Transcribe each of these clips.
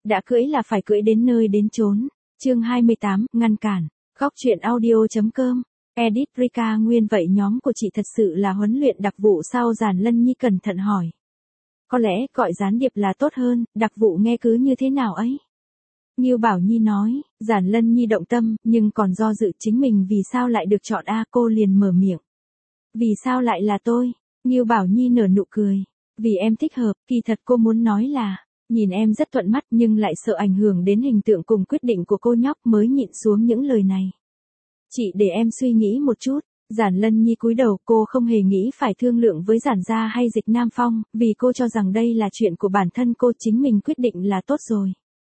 đã cưỡi là phải cưỡi đến nơi đến chốn. Chương 28, ngăn cản. Góc truyện audio.com. Edit Rika Nguyên vậy nhóm của chị thật sự là huấn luyện đặc vụ sao? Giản Lân Nhi cẩn thận hỏi. Có lẽ gọi gián điệp là tốt hơn, đặc vụ nghe cứ như thế nào ấy. Ngưu Bảo Nhi nói, Giản Lân Nhi động tâm, nhưng còn do dự chính mình vì sao lại được chọn cô liền mở miệng. Vì sao lại là tôi? Ngưu Bảo Nhi nở nụ cười. Vì em thích hợp, kỳ thật cô muốn nói là, nhìn em rất thuận mắt nhưng lại sợ ảnh hưởng đến hình tượng cùng quyết định của cô nhóc mới nhịn xuống những lời này. Chị để em suy nghĩ một chút. Giản Lân Nhi cúi đầu, cô không hề nghĩ phải thương lượng với Giản gia hay Dịch Nam Phong, vì cô cho rằng đây là chuyện của bản thân cô, chính mình quyết định là tốt rồi.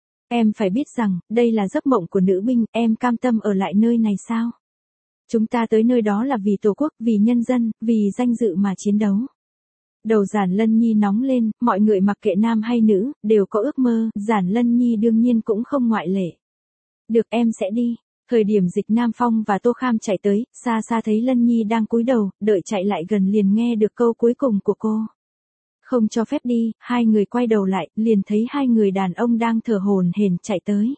Em phải biết rằng, đây là giấc mộng của nữ binh, em cam tâm ở lại nơi này sao? Chúng ta tới nơi đó là vì Tổ quốc, vì nhân dân, vì danh dự mà chiến đấu. Đầu Giản Lân Nhi nóng lên, mọi người mặc kệ nam hay nữ, đều có ước mơ, Giản Lân Nhi đương nhiên cũng không ngoại lệ. Được, em sẽ đi. Thời điểm Dịch Nam Phong và Tô Kham chạy tới, xa xa thấy Lân Nhi đang cúi đầu, đợi chạy lại gần liền nghe được câu cuối cùng của cô. Không cho phép đi, hai người quay đầu lại, liền thấy hai người đàn ông đang thở hổn hển chạy tới.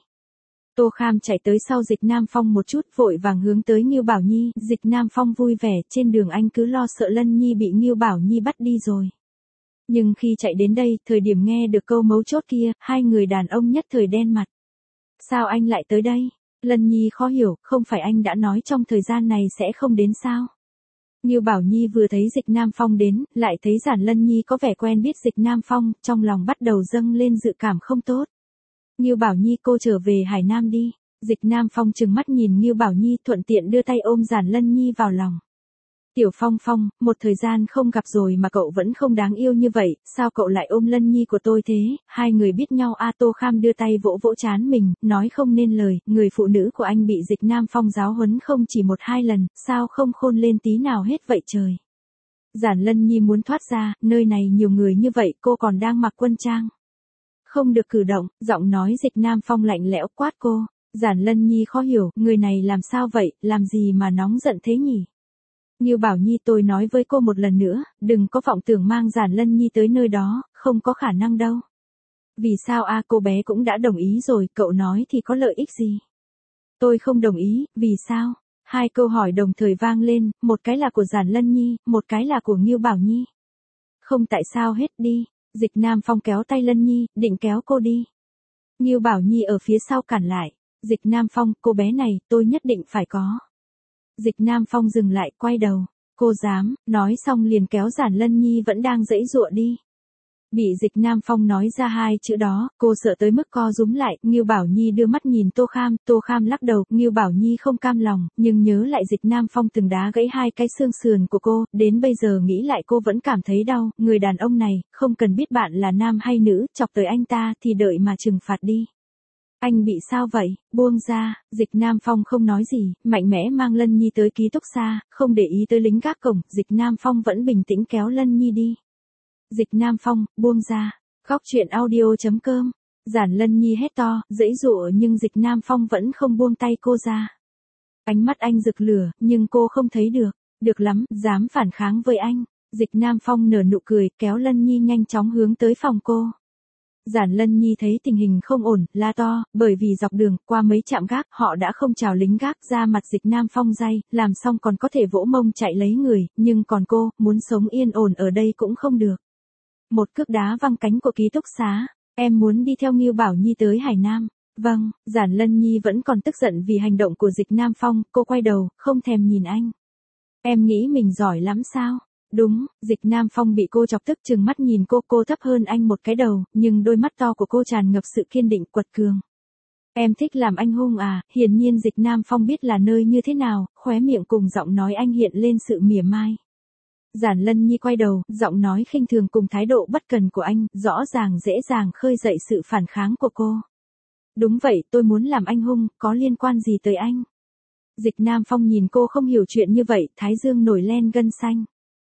Tô Kham chạy tới sau Dịch Nam Phong một chút, vội vàng hướng tới Ngưu Bảo Nhi, Dịch Nam Phong vui vẻ, trên đường anh cứ lo sợ Lân Nhi bị Ngưu Bảo Nhi bắt đi rồi. Nhưng khi chạy đến đây, thời điểm nghe được câu mấu chốt kia, hai người đàn ông nhất thời đen mặt. Sao anh lại tới đây? Lân Nhi khó hiểu, không phải anh đã nói trong thời gian này sẽ không đến sao? Ngưu Bảo Nhi vừa thấy Dịch Nam Phong đến, lại thấy Giản Lân Nhi có vẻ quen biết Dịch Nam Phong, trong lòng bắt đầu dâng lên dự cảm không tốt. Ngưu Bảo Nhi, cô trở về Hải Nam đi. Dịch Nam Phong trừng mắt nhìn Ngưu Bảo Nhi, thuận tiện đưa tay ôm Giản Lân Nhi vào lòng. Tiểu Phong Phong, một thời gian không gặp rồi mà cậu vẫn không đáng yêu như vậy, sao cậu lại ôm Lân Nhi của tôi thế? Hai người biết nhau Tô Kham đưa tay vỗ vỗ trán mình, nói không nên lời, người phụ nữ của anh bị Dịch Nam Phong giáo huấn không chỉ một hai lần, sao không khôn lên tí nào hết vậy trời? Giản Lân Nhi muốn thoát ra, nơi này nhiều người như vậy, cô còn đang mặc quân trang. Không được cử động, giọng nói Dịch Nam Phong lạnh lẽo quát cô. Giản Lân Nhi khó hiểu, người này làm sao vậy, làm gì mà nóng giận thế nhỉ? Ngưu Bảo Nhi, tôi nói với cô một lần nữa, đừng có vọng tưởng mang Giản Lân Nhi tới nơi đó, không có khả năng đâu. Vì sao cô bé cũng đã đồng ý rồi, cậu nói thì có lợi ích gì? Tôi không đồng ý, vì sao? Hai câu hỏi đồng thời vang lên, một cái là của Giản Lân Nhi, một cái là của Ngưu Bảo Nhi. Không tại sao hết đi. Dịch Nam Phong kéo tay Lân Nhi, định kéo cô đi. Ngưu Bảo Nhi ở phía sau cản lại. Dịch Nam Phong, cô bé này, tôi nhất định phải có. Dịch Nam Phong dừng lại, quay đầu. Cô dám, nói xong liền kéo Giản Lân Nhi vẫn đang giãy giụa đi. Bị Dịch Nam Phong nói ra hai chữ đó, cô sợ tới mức co rúm lại. Ngưu Bảo Nhi đưa mắt nhìn Tô Kham lắc đầu. Ngưu Bảo Nhi không cam lòng, nhưng nhớ lại Dịch Nam Phong từng đá gãy hai cái xương sườn của cô, đến bây giờ nghĩ lại cô vẫn cảm thấy đau. Người đàn ông này, không cần biết bạn là nam hay nữ, chọc tới anh ta thì đợi mà trừng phạt đi. Anh bị sao vậy? Buông ra. Dịch Nam Phong không nói gì, mạnh mẽ mang Lân Nhi tới ký túc xá, không để ý tới lính gác cổng. Dịch Nam Phong vẫn bình tĩnh kéo Lân Nhi đi. Dịch Nam Phong, buông ra. Góc truyện audio.com. Giản Lân Nhi hét to, giãy giụa nhưng Dịch Nam Phong vẫn không buông tay cô ra. Ánh mắt anh rực lửa, nhưng cô không thấy được. Được lắm, dám phản kháng với anh. Dịch Nam Phong nở nụ cười, kéo Lân Nhi nhanh chóng hướng tới phòng cô. Giản Lân Nhi thấy tình hình không ổn, la to, bởi vì dọc đường, qua mấy trạm gác, họ đã không chào lính gác, ra mặt Dịch Nam Phong day, làm xong còn có thể vỗ mông chạy lấy người, nhưng còn cô, muốn sống yên ổn ở đây cũng không được. Một cước đá văng cánh của ký túc xá, em muốn đi theo Ngưu Bảo Nhi tới Hải Nam. Vâng, Giản Lân Nhi vẫn còn tức giận vì hành động của Dịch Nam Phong, cô quay đầu, không thèm nhìn anh. Em nghĩ mình giỏi lắm sao? Đúng, Dịch Nam Phong bị cô chọc tức trừng mắt nhìn cô thấp hơn anh một cái đầu, nhưng đôi mắt to của cô tràn ngập sự kiên định quật cường. Em thích làm anh hung à? Hiển nhiên Dịch Nam Phong biết là nơi như thế nào, khóe miệng cùng giọng nói anh hiện lên sự mỉa mai. Giản Lân Nhi quay đầu, giọng nói khinh thường cùng thái độ bất cần của anh, rõ ràng dễ dàng khơi dậy sự phản kháng của cô. Đúng vậy, tôi muốn làm anh hung, có liên quan gì tới anh? Dịch Nam Phong nhìn cô không hiểu chuyện như vậy, thái dương nổi lên gân xanh.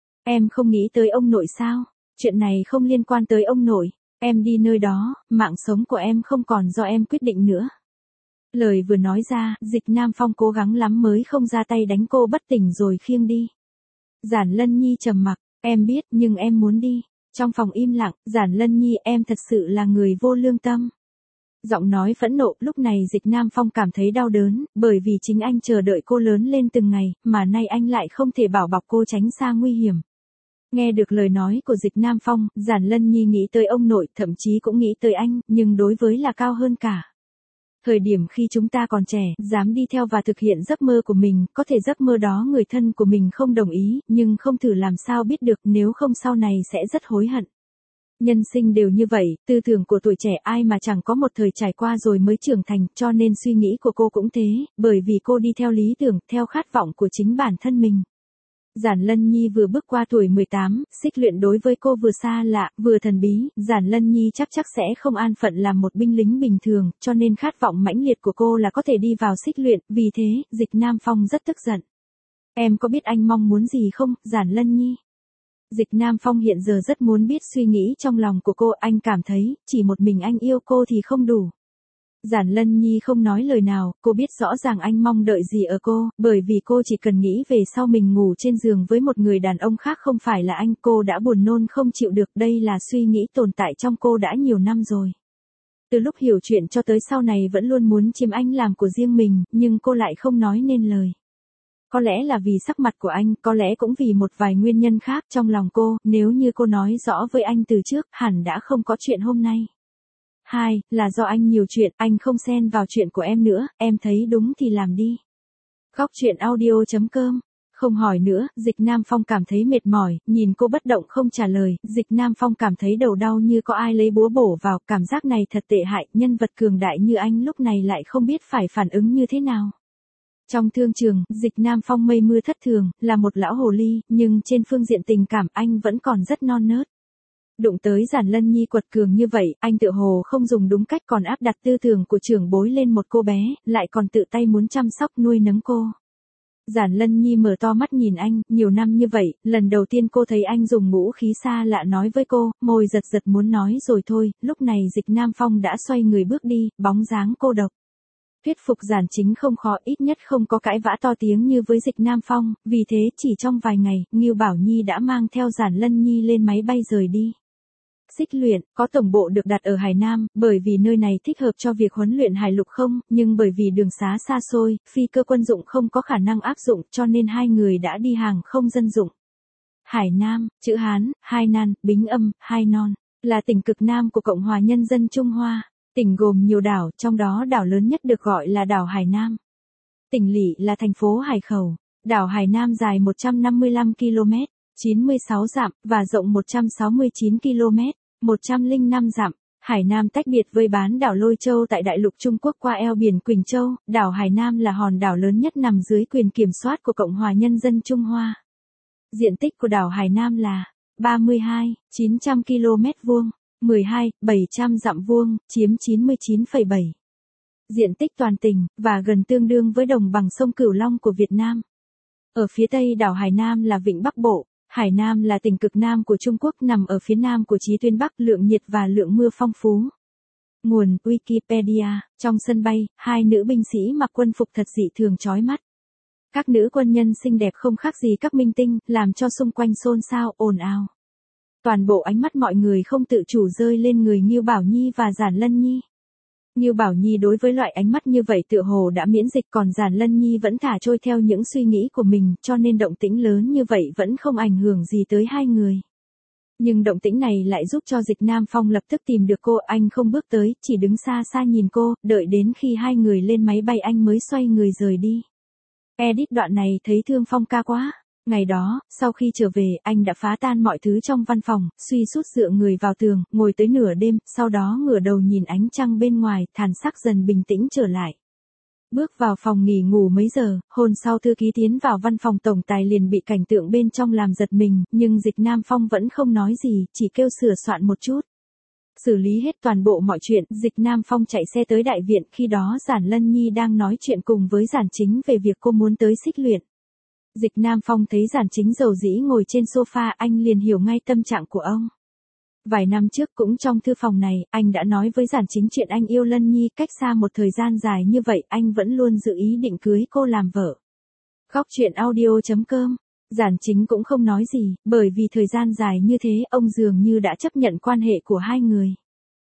Em không nghĩ tới ông nội sao? Chuyện này không liên quan tới ông nội. Em đi nơi đó, mạng sống của em không còn do em quyết định nữa. Lời vừa nói ra, Dịch Nam Phong cố gắng lắm mới không ra tay đánh cô bất tỉnh rồi khiêng đi. Giản Lân Nhi trầm mặc, em biết nhưng em muốn đi. Trong phòng im lặng, Giản Lân Nhi, em thật sự là người vô lương tâm. Giọng nói phẫn nộ, lúc này Dịch Nam Phong cảm thấy đau đớn, bởi vì chính anh chờ đợi cô lớn lên từng ngày, mà nay anh lại không thể bảo bọc cô tránh xa nguy hiểm. Nghe được lời nói của Dịch Nam Phong, Giản Lân Nhi nghĩ tới ông nội, thậm chí cũng nghĩ tới anh, nhưng đối với là cao hơn cả. Thời điểm khi chúng ta còn trẻ, dám đi theo và thực hiện giấc mơ của mình, có thể giấc mơ đó người thân của mình không đồng ý, nhưng không thử làm sao biết được, nếu không sau này sẽ rất hối hận. Nhân sinh đều như vậy, tư tưởng của tuổi trẻ ai mà chẳng có một thời trải qua rồi mới trưởng thành, cho nên suy nghĩ của cô cũng thế, bởi vì cô đi theo lý tưởng, theo khát vọng của chính bản thân mình. Giản Lân Nhi vừa bước qua tuổi 18, xích luyện đối với cô vừa xa lạ, vừa thần bí, Giản Lân Nhi chắc sẽ không an phận làm một binh lính bình thường, cho nên khát vọng mãnh liệt của cô là có thể đi vào xích luyện, vì thế, Dịch Nam Phong rất tức giận. Em có biết anh mong muốn gì không, Giản Lân Nhi? Dịch Nam Phong hiện giờ rất muốn biết suy nghĩ trong lòng của cô, anh cảm thấy, chỉ một mình anh yêu cô thì không đủ. Giản Lân Nhi không nói lời nào, cô biết rõ ràng anh mong đợi gì ở cô, bởi vì cô chỉ cần nghĩ về sau mình ngủ trên giường với một người đàn ông khác không phải là anh, cô đã buồn nôn không chịu được, đây là suy nghĩ tồn tại trong cô đã nhiều năm rồi. Từ lúc hiểu chuyện cho tới sau này vẫn luôn muốn chiếm anh làm của riêng mình, nhưng cô lại không nói nên lời. Có lẽ là vì sắc mặt của anh, có lẽ cũng vì một vài nguyên nhân khác trong lòng cô, nếu như cô nói rõ với anh từ trước, hẳn đã không có chuyện hôm nay. 2. Là do anh nhiều chuyện, anh không xen vào chuyện của em nữa, em thấy đúng thì làm đi. Góc truyện audio.com. Không hỏi nữa, Dịch Nam Phong cảm thấy mệt mỏi, nhìn cô bất động không trả lời, Dịch Nam Phong cảm thấy đầu đau như có ai lấy búa bổ vào, cảm giác này thật tệ hại, nhân vật cường đại như anh lúc này lại không biết phải phản ứng như thế nào. Trong thương trường, Dịch Nam Phong mây mưa thất thường, là một lão hồ ly, nhưng trên phương diện tình cảm anh vẫn còn rất non nớt. Đụng tới Giản Lân Nhi quật cường như vậy, anh tự hồ không dùng đúng cách còn áp đặt tư tưởng của trưởng bối lên một cô bé, lại còn tự tay muốn chăm sóc nuôi nấng cô. Giản Lân Nhi mở to mắt nhìn anh, nhiều năm như vậy, lần đầu tiên cô thấy anh dùng ngữ khí xa lạ nói với cô, môi giật giật muốn nói rồi thôi, lúc này Dịch Nam Phong đã xoay người bước đi, bóng dáng cô độc. Thuyết phục Giản Chính không khó, ít nhất không có cãi vã to tiếng như với Dịch Nam Phong, vì thế chỉ trong vài ngày, Ngưu Bảo Nhi đã mang theo Giản Lân Nhi lên máy bay rời đi. Xích luyện, có tổng bộ được đặt ở Hải Nam, bởi vì nơi này thích hợp cho việc huấn luyện hải lục không, nhưng bởi vì đường xá xa xôi, phi cơ quân dụng không có khả năng áp dụng, cho nên hai người đã đi hàng không dân dụng. Hải Nam, chữ Hán, Hai Nan, Bính Âm, Hai Non, là tỉnh cực Nam của Cộng hòa Nhân dân Trung Hoa. Tỉnh gồm nhiều đảo, trong đó đảo lớn nhất được gọi là đảo Hải Nam. Tỉnh lỵ là thành phố Hải Khẩu. Đảo Hải Nam dài 155 km, 96 dặm, và rộng 169 km, 105 dặm. Hải Nam tách biệt với bán đảo Lôi Châu tại đại lục Trung Quốc qua eo biển Quỳnh Châu. Đảo Hải Nam là hòn đảo lớn nhất nằm dưới quyền kiểm soát của Cộng hòa Nhân dân Trung Hoa. Diện tích của đảo Hải Nam là 32.900 km vuông. 12.700 dặm vuông, chiếm 99,7. Diện tích toàn tỉnh, và gần tương đương với đồng bằng sông Cửu Long của Việt Nam. Ở phía tây đảo Hải Nam là Vịnh Bắc Bộ. Hải Nam là tỉnh cực Nam của Trung Quốc nằm ở phía nam của Chí tuyến Bắc, lượng nhiệt và lượng mưa phong phú. Nguồn Wikipedia, trong sân bay, hai nữ binh sĩ mặc quân phục thật dị thường chói mắt. Các nữ quân nhân xinh đẹp không khác gì các minh tinh, làm cho xung quanh xôn xao, ồn ào. Toàn bộ ánh mắt mọi người không tự chủ rơi lên người Ngưu Bảo Nhi và Giản Lân Nhi. Ngưu Bảo Nhi đối với loại ánh mắt như vậy tựa hồ đã miễn dịch, còn Giản Lân Nhi vẫn thả trôi theo những suy nghĩ của mình, cho nên động tĩnh lớn như vậy vẫn không ảnh hưởng gì tới hai người. Nhưng động tĩnh này lại giúp cho Dịch Nam Phong lập tức tìm được cô, anh không bước tới, chỉ đứng xa xa nhìn cô, đợi đến khi hai người lên máy bay anh mới xoay người rời đi. Edit đoạn này thấy thương Phong ca quá. Ngày đó, sau khi trở về, anh đã phá tan mọi thứ trong văn phòng, suy sút dựa người vào tường, ngồi tới nửa đêm, sau đó ngửa đầu nhìn ánh trăng bên ngoài, thần sắc dần bình tĩnh trở lại. Bước vào phòng nghỉ ngủ mấy giờ, hôm sau thư ký tiến vào văn phòng tổng tài liền bị cảnh tượng bên trong làm giật mình, nhưng Dịch Nam Phong vẫn không nói gì, chỉ kêu sửa soạn một chút. Xử lý hết toàn bộ mọi chuyện, Dịch Nam Phong chạy xe tới đại viện, khi đó Giản Lân Nhi đang nói chuyện cùng với Giản Chính về việc cô muốn tới xích luyện. Dịch Nam Phong thấy Giản Chính dầu dĩ ngồi trên sofa, anh liền hiểu ngay tâm trạng của ông. Vài năm trước cũng trong thư phòng này, anh đã nói với Giản Chính chuyện anh yêu Lân Nhi, cách xa một thời gian dài như vậy, anh vẫn luôn dự ý định cưới cô làm vợ. Góc truyện audio.com. Giản Chính cũng không nói gì, bởi vì thời gian dài như thế, ông dường như đã chấp nhận quan hệ của hai người.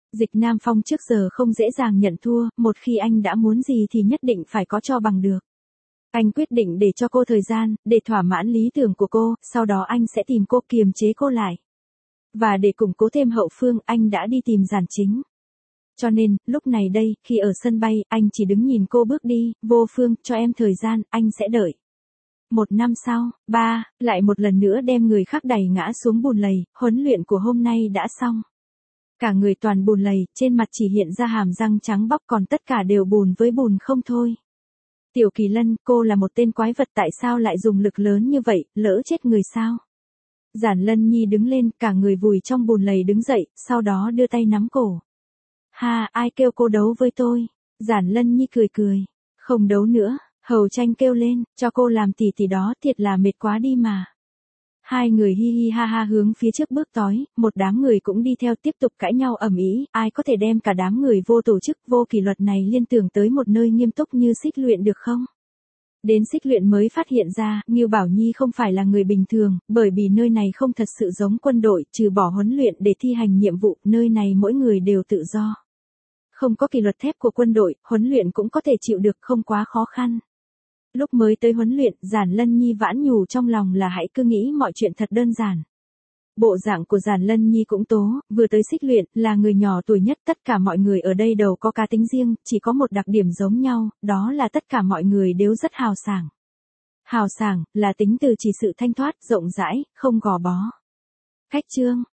Dịch Nam Phong trước giờ không dễ dàng nhận thua, một khi anh đã muốn gì thì nhất định phải có cho bằng được. Anh quyết định để cho cô thời gian, để thỏa mãn lý tưởng của cô, sau đó anh sẽ tìm cô kiềm chế cô lại. Và để củng cố thêm hậu phương, anh đã đi tìm Giản Chính. Cho nên, lúc này đây, khi ở sân bay, anh chỉ đứng nhìn cô bước đi, Vô Phương, cho em thời gian, anh sẽ đợi. 1 năm sau, ba, lại một lần nữa đem người khác đẩy ngã xuống bùn lầy, huấn luyện của hôm nay đã xong. Cả người toàn bùn lầy, trên mặt chỉ hiện ra hàm răng trắng bóc còn tất cả đều bùn với bùn không thôi. Tiểu Kỳ Lân, cô là một tên quái vật tại sao lại dùng lực lớn như vậy, lỡ chết người sao? Giản Lân Nhi đứng lên, cả người vùi trong bùn lầy đứng dậy, sau đó đưa tay nắm cổ. Ha, ai kêu cô đấu với tôi? Giản Lân Nhi cười cười. Không đấu nữa, Hầu Tranh kêu lên, cho cô làm tỷ tỷ đó, thiệt là mệt quá đi mà. Hai người hi hi ha ha hướng phía trước bước tối, một đám người cũng đi theo tiếp tục cãi nhau ầm ĩ, ai có thể đem cả đám người vô tổ chức, vô kỷ luật này liên tưởng tới một nơi nghiêm túc như Xích Luyện được không? Đến Xích Luyện mới phát hiện ra, Ngưu Bảo Nhi không phải là người bình thường, bởi vì nơi này không thật sự giống quân đội, trừ bỏ huấn luyện để thi hành nhiệm vụ, nơi này mỗi người đều tự do. Không có kỷ luật thép của quân đội, huấn luyện cũng có thể chịu được, không quá khó khăn. Lúc mới tới huấn luyện, Giản Lân Nhi vãn nhủ trong lòng là hãy cứ nghĩ mọi chuyện thật đơn giản. Bộ dạng của Giản Lân Nhi cũng tố, vừa tới Xích Luyện, là người nhỏ tuổi nhất, tất cả mọi người ở đây đều có cá tính riêng, chỉ có một đặc điểm giống nhau, đó là tất cả mọi người đều rất hào sảng. Hào sảng, là tính từ chỉ sự thanh thoát, rộng rãi, không gò bó. Khách trương,